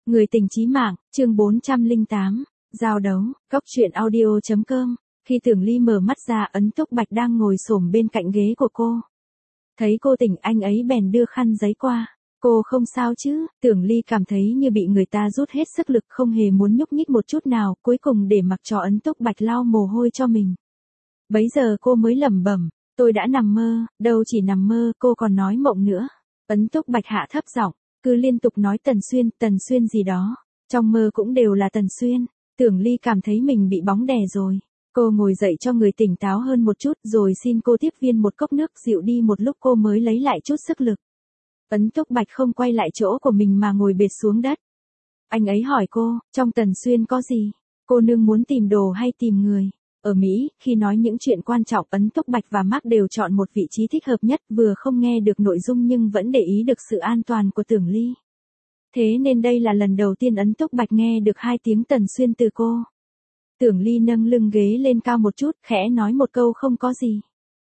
Người tình chí mạng, chương 408, giao đấu, góc truyện audio.com. Khi Tưởng Ly mở mắt ra, Ấn Túc Bạch đang ngồi xổm bên cạnh ghế của cô. Thấy cô tỉnh, anh ấy bèn đưa khăn giấy qua. Cô không sao chứ? Tưởng Ly cảm thấy như bị người ta rút hết sức lực, không hề muốn nhúc nhích một chút nào, cuối cùng để mặc cho Ấn Túc Bạch lau mồ hôi cho mình. Bấy giờ cô mới lẩm bẩm, tôi đã nằm mơ, đâu chỉ nằm mơ, cô còn nói mộng nữa. Ấn Túc Bạch hạ thấp giọng, cứ liên tục nói Tần Xuyên gì đó, trong mơ cũng đều là Tần Xuyên. Tưởng Ly cảm thấy mình bị bóng đè rồi. Cô ngồi dậy cho người tỉnh táo hơn một chút, rồi xin cô tiếp viên một cốc nước dịu đi. Một lúc cô mới lấy lại chút sức lực. Ấn Túc Bạch không quay lại chỗ của mình mà ngồi bệt xuống đất. Anh ấy hỏi cô, trong Tần Xuyên có gì? Cô nương muốn tìm đồ hay tìm người? Ở Mỹ, khi nói những chuyện quan trọng, Ấn Túc Bạch và Mark đều chọn một vị trí thích hợp nhất, vừa không nghe được nội dung nhưng vẫn để ý được sự an toàn của Tưởng Ly. Thế nên đây là lần đầu tiên Ấn Túc Bạch nghe được 2 tiếng Tần Xuyên từ cô. Tưởng Ly nâng lưng ghế lên cao một chút, khẽ nói một câu không có gì.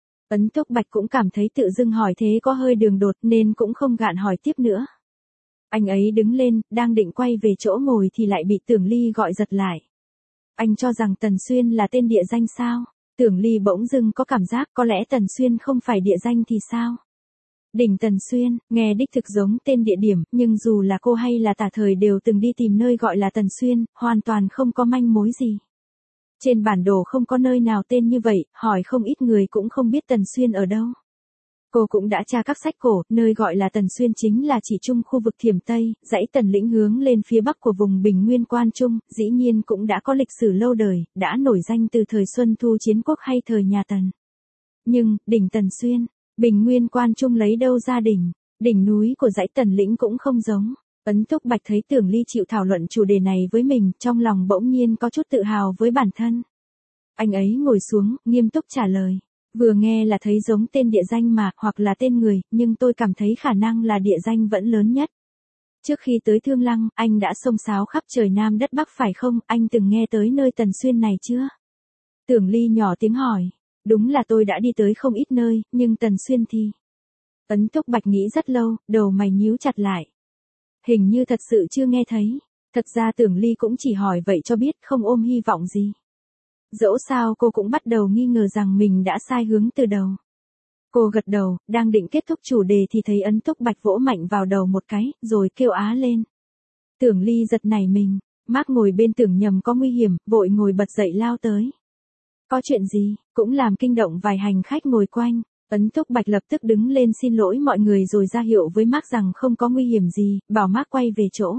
Ấn Túc Bạch cũng cảm thấy tự dưng hỏi thế có hơi đường đột nên cũng không gạn hỏi tiếp nữa. Anh ấy đứng lên, đang định quay về chỗ ngồi thì lại bị Tưởng Ly gọi giật lại. Anh cho rằng Tần Xuyên là tên địa danh sao? Tưởng Ly bỗng dưng có cảm giác có lẽ Tần Xuyên không phải địa danh thì sao? Đỉnh Tần Xuyên, nghe đích thực giống tên địa điểm, nhưng dù là cô hay là Tả Thời đều từng đi tìm nơi gọi là Tần Xuyên, hoàn toàn không có manh mối gì. Trên bản đồ không có nơi nào tên như vậy, hỏi không ít người cũng không biết Tần Xuyên ở đâu. Cô cũng đã tra các sách cổ, nơi gọi là Tần Xuyên chính là chỉ chung khu vực Thiểm Tây, dãy Tần Lĩnh hướng lên phía bắc của vùng Bình Nguyên Quan Trung, dĩ nhiên cũng đã có lịch sử lâu đời, đã nổi danh từ thời Xuân Thu Chiến Quốc hay thời nhà Tần. Nhưng, đỉnh Tần Xuyên, Bình Nguyên Quan Trung lấy đâu ra đỉnh núi của dãy Tần Lĩnh cũng không giống. Ấn Túc Bạch thấy Tưởng Ly chịu thảo luận chủ đề này với mình, trong lòng bỗng nhiên có chút tự hào với bản thân. Anh ấy ngồi xuống, nghiêm túc trả lời. Vừa nghe là thấy giống tên địa danh mà, hoặc là tên người, nhưng tôi cảm thấy khả năng là địa danh vẫn lớn nhất. Trước khi tới Thương Lăng, anh đã xông xáo khắp trời Nam đất Bắc phải không? Anh từng nghe tới nơi Tần Xuyên này chưa? Tưởng Ly nhỏ tiếng hỏi. Đúng là tôi đã đi tới không ít nơi, nhưng Tần Xuyên thì... Ấn Túc Bạch nghĩ rất lâu, đầu mày nhíu chặt lại. Hình như thật sự chưa nghe thấy. Thật ra Tưởng Ly cũng chỉ hỏi vậy cho biết, không ôm hy vọng gì. Dẫu sao cô cũng bắt đầu nghi ngờ rằng mình đã sai hướng từ đầu. Cô gật đầu, đang định kết thúc chủ đề thì thấy Ấn Túc Bạch vỗ mạnh vào đầu một cái, rồi kêu á lên. Tưởng Ly giật nảy mình, Mark ngồi bên tưởng nhầm có nguy hiểm, vội ngồi bật dậy lao tới. Có chuyện gì, cũng làm kinh động vài hành khách ngồi quanh. Ấn Túc Bạch lập tức đứng lên xin lỗi mọi người rồi ra hiệu với Mark rằng không có nguy hiểm gì, bảo Mark quay về chỗ.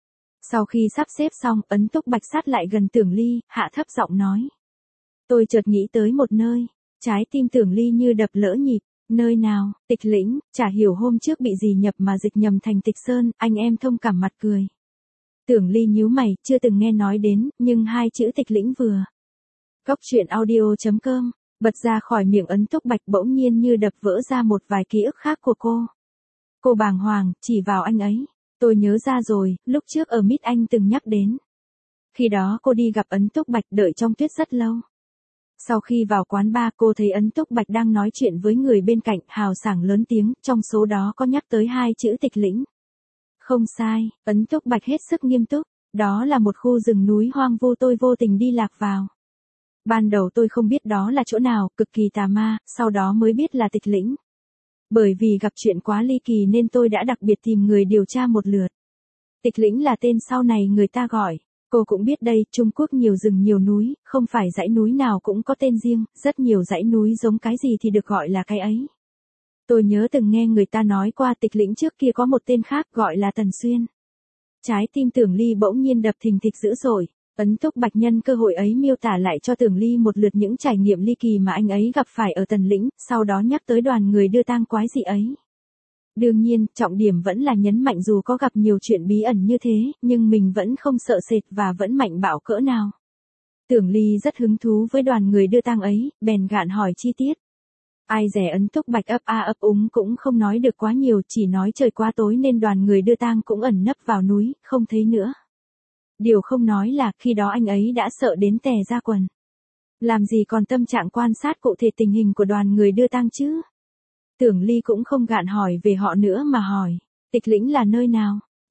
Sau khi sắp xếp xong, Ấn Túc Bạch sát lại gần Tưởng Ly, hạ thấp giọng nói. Tôi chợt nghĩ tới một nơi, trái tim Tưởng Ly như đập lỡ nhịp. Nơi nào? Tịch Lĩnh. Chả hiểu hôm trước bị gì nhập mà dịch nhầm thành Tịch Sơn. Anh em thông cảm mặt cười. Tưởng Ly nhíu mày, chưa từng nghe nói đến, nhưng 2 chữ Tịch Lĩnh vừa. Góc truyện audio.com, bật ra khỏi miệng Ấn Túc Bạch bỗng nhiên như đập vỡ ra một vài ký ức khác của cô. Cô bàng hoàng, chỉ vào anh ấy. Tôi nhớ ra rồi, lúc trước ở Mít anh từng nhắc đến. Khi đó cô đi gặp Ấn Túc Bạch đợi trong tuyết rất lâu. Sau khi vào quán bar cô thấy Ấn Túc Bạch đang nói chuyện với người bên cạnh, hào sảng lớn tiếng, trong số đó có nhắc tới 2 chữ Tịch Lĩnh. Không sai, Ấn Túc Bạch hết sức nghiêm túc, đó là một khu rừng núi hoang vu tôi vô tình đi lạc vào. Ban đầu tôi không biết đó là chỗ nào, cực kỳ tà ma, sau đó mới biết là Tịch Lĩnh. Bởi vì gặp chuyện quá ly kỳ nên tôi đã đặc biệt tìm người điều tra một lượt. Tịch Lĩnh là tên sau này người ta gọi. Cô cũng biết đây, Trung Quốc nhiều rừng nhiều núi, không phải dãy núi nào cũng có tên riêng, rất nhiều dãy núi giống cái gì thì được gọi là cái ấy. Tôi nhớ từng nghe người ta nói qua Tịch Lĩnh trước kia có một tên khác gọi là Tần Xuyên. Trái tim Tưởng Ly bỗng nhiên đập thình thịch dữ dội. Ấn Túc Bạch nhân cơ hội ấy miêu tả lại cho Tưởng Ly một lượt những trải nghiệm ly kỳ mà anh ấy gặp phải ở Tần Lĩnh, sau đó nhắc tới đoàn người đưa tang quái dị ấy. Đương nhiên, trọng điểm vẫn là nhấn mạnh dù có gặp nhiều chuyện bí ẩn như thế, nhưng mình vẫn không sợ sệt và vẫn mạnh bạo cỡ nào. Tưởng Ly rất hứng thú với đoàn người đưa tang ấy, bèn gạn hỏi chi tiết. Ai dè Ấn Túc Bạch ấp a ấp úng cũng không nói được quá nhiều, chỉ nói trời quá tối nên đoàn người đưa tang cũng ẩn nấp vào núi, không thấy nữa. Điều không nói là khi đó anh ấy đã sợ đến tè ra quần. Làm gì còn tâm trạng quan sát cụ thể tình hình của đoàn người đưa tang chứ? Tưởng Ly cũng không gạn hỏi về họ nữa mà hỏi, Tịch Lĩnh là nơi nào?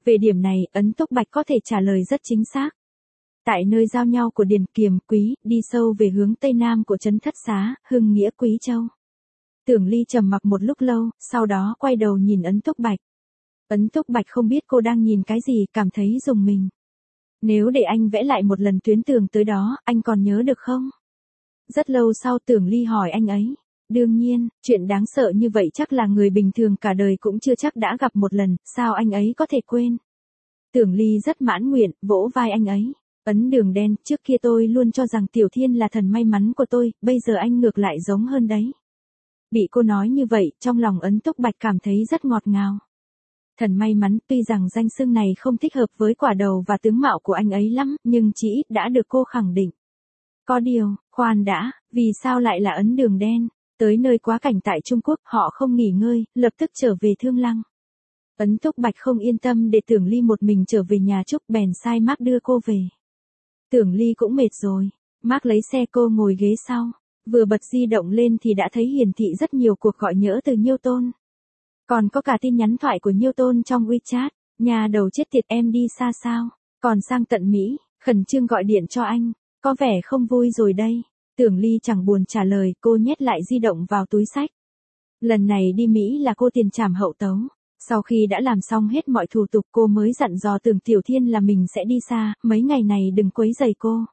Về điểm này, Ấn Túc Bạch có thể trả lời rất chính xác. Tại nơi giao nhau của Điền Kiềm, Quý, đi sâu về hướng tây nam của trấn Thất Xá, Hưng Nghĩa, Quý Châu. Tưởng Ly trầm mặc một lúc lâu, sau đó quay đầu nhìn Ấn Túc Bạch. Ấn Túc Bạch không biết cô đang nhìn cái gì, cảm thấy rùng mình. Nếu để anh vẽ lại một lần tuyến tường tới đó, anh còn nhớ được không? Rất lâu sau Tưởng Ly hỏi anh ấy. Đương nhiên, chuyện đáng sợ như vậy chắc là người bình thường cả đời cũng chưa chắc đã gặp một lần, sao anh ấy có thể quên? Tưởng Ly rất mãn nguyện, vỗ vai anh ấy. Ấn Đường Đen, trước kia tôi luôn cho rằng Tiểu Thiên là thần may mắn của tôi, bây giờ anh ngược lại giống hơn đấy. Bị cô nói như vậy, trong lòng Ấn Túc Bạch cảm thấy rất ngọt ngào. Thần may mắn, tuy rằng danh xưng này không thích hợp với quả đầu và tướng mạo của anh ấy lắm, nhưng chỉ ít đã được cô khẳng định. Có điều, khoan đã, vì sao lại là Ấn Đường Đen? Tới nơi quá cảnh tại Trung Quốc, họ không nghỉ ngơi, lập tức trở về Thương Lăng. Ấn Túc Bạch không yên tâm để Tưởng Ly một mình trở về nhà Trúc, bèn sai Mark đưa cô về. Tưởng Ly cũng mệt rồi, Mark lấy xe cô ngồi ghế sau, vừa bật di động lên thì đã thấy hiển thị rất nhiều cuộc gọi nhỡ từ Nhiêu Tôn. Còn có cả tin nhắn thoại của Nhiêu Tôn trong WeChat, nhà đầu chết tiệt em đi xa sao, còn sang tận Mỹ, khẩn trương gọi điện cho anh, có vẻ không vui rồi đây. Tưởng Ly chẳng buồn trả lời, cô nhét lại di động vào túi xách. Lần này đi Mỹ là cô tiền trảm hậu tấu. Sau khi đã làm xong hết mọi thủ tục cô mới dặn dò Tưởng Tiểu Thiên là mình sẽ đi xa, mấy ngày này đừng quấy rầy cô.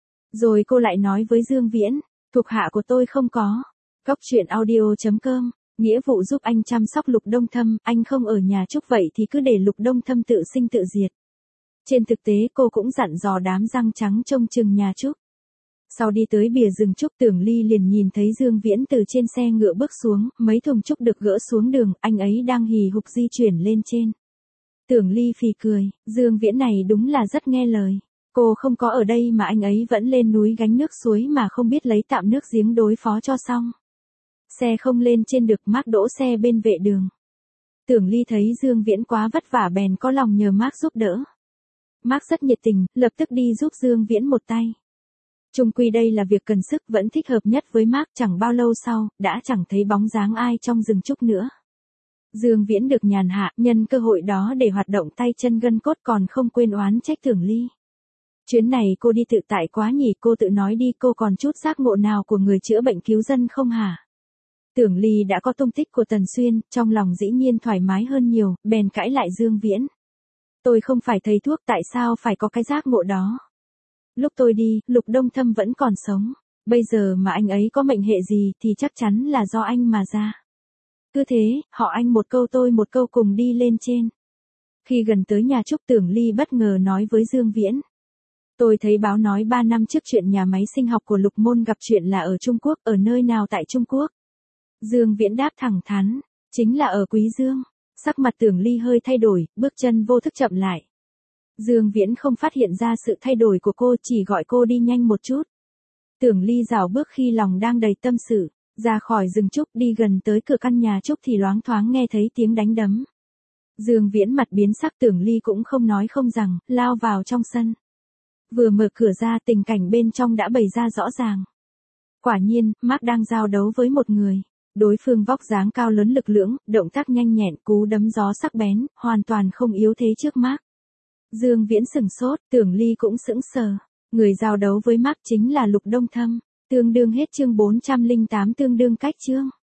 Rồi cô lại nói với Dương Viễn, thuộc hạ của tôi không có. Góc truyện audio.com, nghĩa vụ giúp anh chăm sóc Lục Đông Thâm, anh không ở nhà Trúc vậy thì cứ để Lục Đông Thâm tự sinh tự diệt. Trên thực tế cô cũng dặn dò đám răng trắng trông chừng nhà Trúc. Sau đi tới bìa rừng trúc Tưởng Ly liền nhìn thấy Dương Viễn từ trên xe ngựa bước xuống, mấy thùng trúc được gỡ xuống đường, anh ấy đang hì hục di chuyển lên trên. Tưởng Ly phì cười, Dương Viễn này đúng là rất nghe lời. Cô không có ở đây mà anh ấy vẫn lên núi gánh nước suối mà không biết lấy tạm nước giếng đối phó cho xong. Xe không lên trên được, Mark đỗ xe bên vệ đường. Tưởng Ly thấy Dương Viễn quá vất vả bèn có lòng nhờ Mark giúp đỡ. Mark rất nhiệt tình, lập tức đi giúp Dương Viễn một tay. Chung quy đây là việc cần sức vẫn thích hợp nhất với Mark, chẳng bao lâu sau, đã chẳng thấy bóng dáng ai trong rừng trúc nữa. Dương Viễn được nhàn hạ, nhân cơ hội đó để hoạt động tay chân gân cốt còn không quên oán trách Tưởng Ly. Chuyến này cô đi tự tại quá nhỉ, cô tự nói đi, cô còn chút giác ngộ nào của người chữa bệnh cứu dân không hả? Tưởng Ly đã có tung tích của Tần Xuyên, trong lòng dĩ nhiên thoải mái hơn nhiều, bèn cãi lại Dương Viễn. Tôi không phải thầy thuốc, tại sao phải có cái giác ngộ đó? Lúc tôi đi, Lục Đông Thâm vẫn còn sống. Bây giờ mà anh ấy có mệnh hệ gì thì chắc chắn là do anh mà ra. Cứ thế, họ anh một câu tôi một câu cùng đi lên trên. Khi gần tới nhà Trúc, Tưởng Ly bất ngờ nói với Dương Viễn. Tôi thấy báo nói 3 năm trước chuyện nhà máy sinh học của Lục Môn gặp chuyện là ở Trung Quốc, ở nơi nào tại Trung Quốc? Dương Viễn đáp thẳng thắn, chính là ở Quý Dương. Sắc mặt Tưởng Ly hơi thay đổi, bước chân vô thức chậm lại. Dương Viễn không phát hiện ra sự thay đổi của cô, chỉ gọi cô đi nhanh một chút. Tưởng Ly rảo bước khi lòng đang đầy tâm sự, ra khỏi rừng trúc đi gần tới cửa căn nhà Trúc thì loáng thoáng nghe thấy tiếng đánh đấm. Dương Viễn mặt biến sắc, Tưởng Ly cũng không nói không rằng, lao vào trong sân. Vừa mở cửa ra tình cảnh bên trong đã bày ra rõ ràng. Quả nhiên, Mark đang giao đấu với một người. Đối phương vóc dáng cao lớn lực lưỡng, động tác nhanh nhẹn, cú đấm gió sắc bén, hoàn toàn không yếu thế trước Mark. Dương Viễn sửng sốt, Tưởng Ly cũng sững sờ. Người giao đấu với Mark chính là Lục Đông Thâm. Tương đương hết chương 408, tương đương cách chương.